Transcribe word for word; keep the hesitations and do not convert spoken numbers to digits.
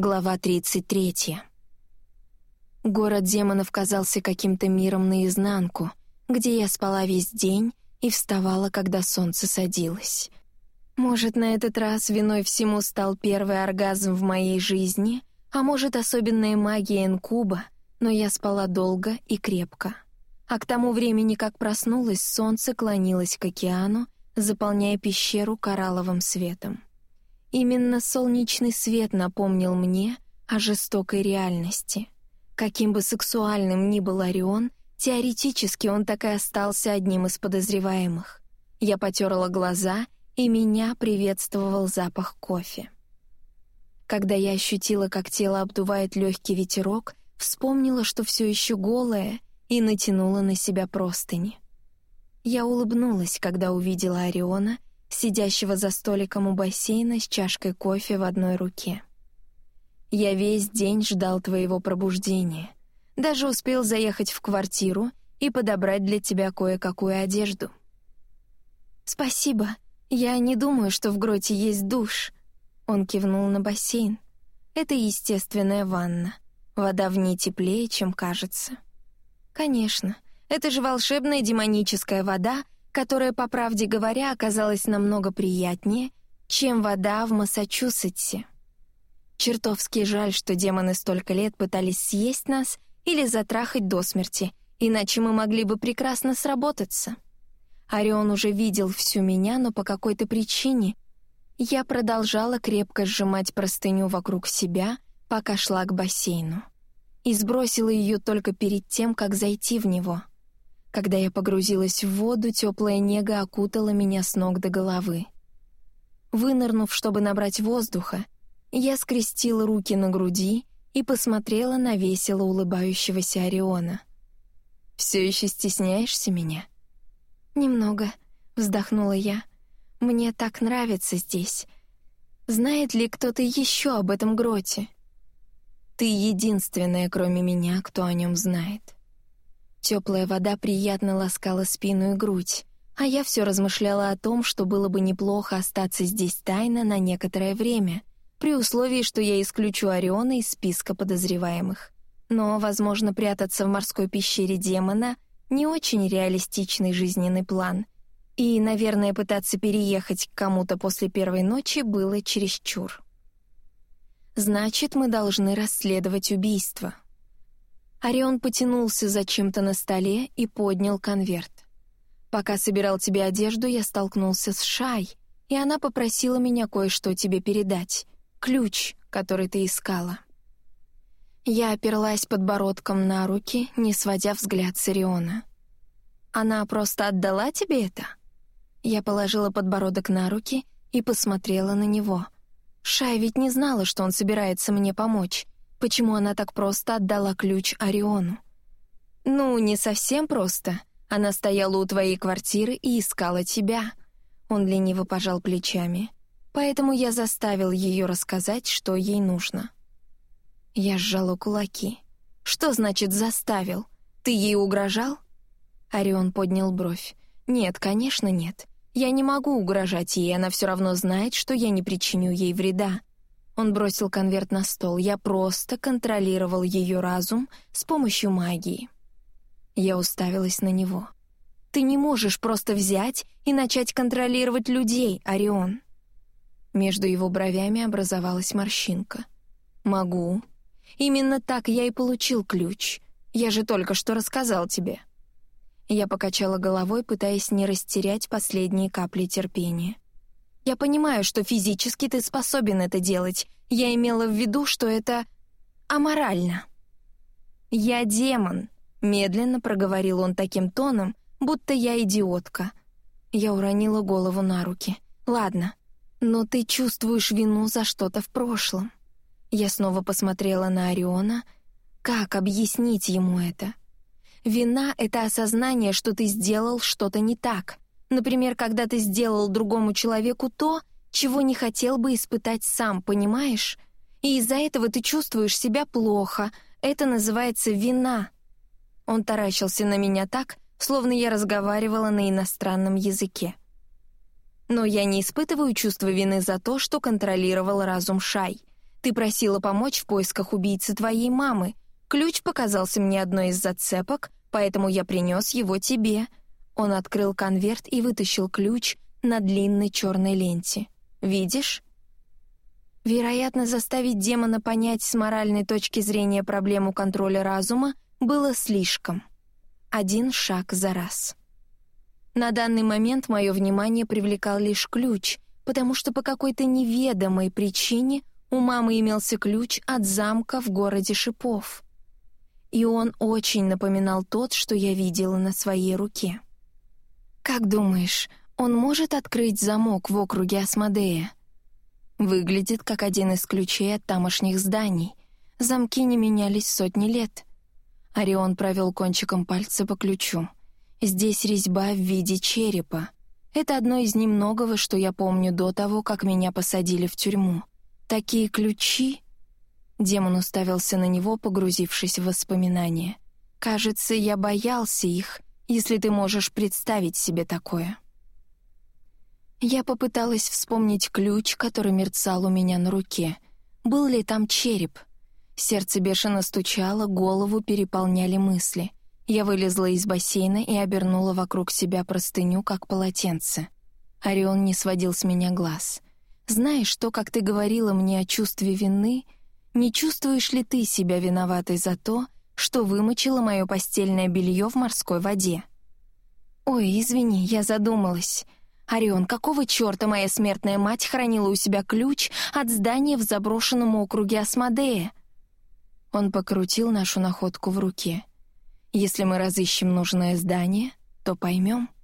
Глава тридцать третья. Город демонов казался каким-то миром наизнанку, где я спала весь день и вставала, когда солнце садилось. Может, на этот раз виной всему стал первый оргазм в моей жизни, а может, особенная магия инкуба, но я спала долго и крепко. А к тому времени, как проснулась, солнце клонилось к океану, заполняя пещеру коралловым светом. Именно солнечный свет напомнил мне о жестокой реальности. Каким бы сексуальным ни был Орион, теоретически он так и остался одним из подозреваемых. Я потерла глаза, и меня приветствовал запах кофе. Когда я ощутила, как тело обдувает легкий ветерок, вспомнила, что все еще голая, и натянула на себя простыни. Я улыбнулась, когда увидела Ориона, сидящего за столиком у бассейна с чашкой кофе в одной руке. «Я весь день ждал твоего пробуждения. Даже успел заехать в квартиру и подобрать для тебя кое-какую одежду». «Спасибо. Я не думаю, что в гроте есть душ». Он кивнул на бассейн. «Это естественная ванна. Вода в ней теплее, чем кажется». «Конечно. Это же волшебная демоническая вода, которая, по правде говоря, оказалась намного приятнее, чем вода в Массачусетсе. Чертовски жаль, что демоны столько лет пытались съесть нас или затрахать до смерти, иначе мы могли бы прекрасно сработаться. Орион уже видел всю меня, но по какой-то причине я продолжала крепко сжимать простыню вокруг себя, пока шла к бассейну. И сбросила ее только перед тем, как зайти в него. Когда я погрузилась в воду, теплая нега окутала меня с ног до головы. Вынырнув, чтобы набрать воздуха, я скрестила руки на груди и посмотрела на весело улыбающегося Ориона. «Все еще стесняешься меня?» «Немного», — вздохнула я. «Мне так нравится здесь. Знает ли кто-то еще об этом гроте?» «Ты единственная, кроме меня, кто о нем знает». Теплая вода приятно ласкала спину и грудь, а я все размышляла о том, что было бы неплохо остаться здесь тайно на некоторое время, при условии, что я исключу Ориона из списка подозреваемых. Но, возможно, прятаться в морской пещере демона — не очень реалистичный жизненный план, и, наверное, пытаться переехать к кому-то после первой ночи было чересчур. Значит, мы должны расследовать убийство. Орион потянулся за чем-то на столе и поднял конверт. «Пока собирал тебе одежду, я столкнулся с Шай, и она попросила меня кое-что тебе передать. Ключ, который ты искала». Я оперлась подбородком на руки, не сводя взгляд с Ориона. «Она просто отдала тебе это?» Я положила подбородок на руки и посмотрела на него. Шай ведь не знала, что он собирается мне помочь. Почему она так просто отдала ключ Ориону? «Ну, не совсем просто. Она стояла у твоей квартиры и искала тебя». Он лениво пожал плечами. «Поэтому я заставил ее рассказать, что ей нужно». Я сжала кулаки. «Что значит «заставил»? Ты ей угрожал?» Орион поднял бровь. «Нет, конечно, нет. Я не могу угрожать ей, она все равно знает, что я не причиню ей вреда». Он бросил конверт на стол. «Я просто контролировал ее разум с помощью магии». Я уставилась на него. «Ты не можешь просто взять и начать контролировать людей, Орион». Между его бровями образовалась морщинка. «Могу. Именно так я и получил ключ. Я же только что рассказал тебе». Я покачала головой, пытаясь не растерять последние капли терпения. «Я понимаю, что физически ты способен это делать. Я имела в виду, что это аморально». «Я демон», — медленно проговорил он таким тоном, будто я идиотка. Я уронила голову на руки. «Ладно, но ты чувствуешь вину за что-то в прошлом». Я снова посмотрела на Ориона. Как объяснить ему это? Вина — это осознание, что ты сделал что-то не так. Например, когда ты сделал другому человеку то, чего не хотел бы испытать сам, понимаешь? И из-за этого ты чувствуешь себя плохо. Это называется вина. Он таращился на меня так, словно я разговаривала на иностранном языке. Но я не испытываю чувство вины за то, что контролировал разум Шай. Ты просила помочь в поисках убийцы твоей мамы. Ключ показался мне одной из зацепок, поэтому я принес его тебе». Он открыл конверт и вытащил ключ на длинной черной ленте. «Видишь?» Вероятно, заставить демона понять с моральной точки зрения проблему контроля разума было слишком. Один шаг за раз. На данный момент мое внимание привлекал лишь ключ, потому что по какой-то неведомой причине у мамы имелся ключ от замка в городе Шипов. И он очень напоминал тот, что я видела на своей руке. «Как думаешь, он может открыть замок в округе Асмодея?» Выглядит как один из ключей от тамошних зданий. Замки не менялись сотни лет. Орион провел кончиком пальца по ключу. Здесь резьба в виде черепа. Это одно из немногого, что я помню до того, как меня посадили в тюрьму. Такие ключи... Демон уставился на него, погрузившись в воспоминания. «Кажется, я боялся их, если ты можешь представить себе такое». Я попыталась вспомнить ключ, который мерцал у меня на руке. Был ли там череп? Сердце бешено стучало, голову переполняли мысли. Я вылезла из бассейна и обернула вокруг себя простыню, как полотенце. Орион не сводил с меня глаз. «Знаешь, то, как ты говорила мне о чувстве вины, не чувствуешь ли ты себя виноватой за то, что вымочила мое постельное белье в морской воде?» «Ой, извини, я задумалась. Орион, какого черта моя смертная мать хранила у себя ключ от здания в заброшенном округе Асмодея?» Он покрутил нашу находку в руке. «Если мы разыщем нужное здание, то поймем».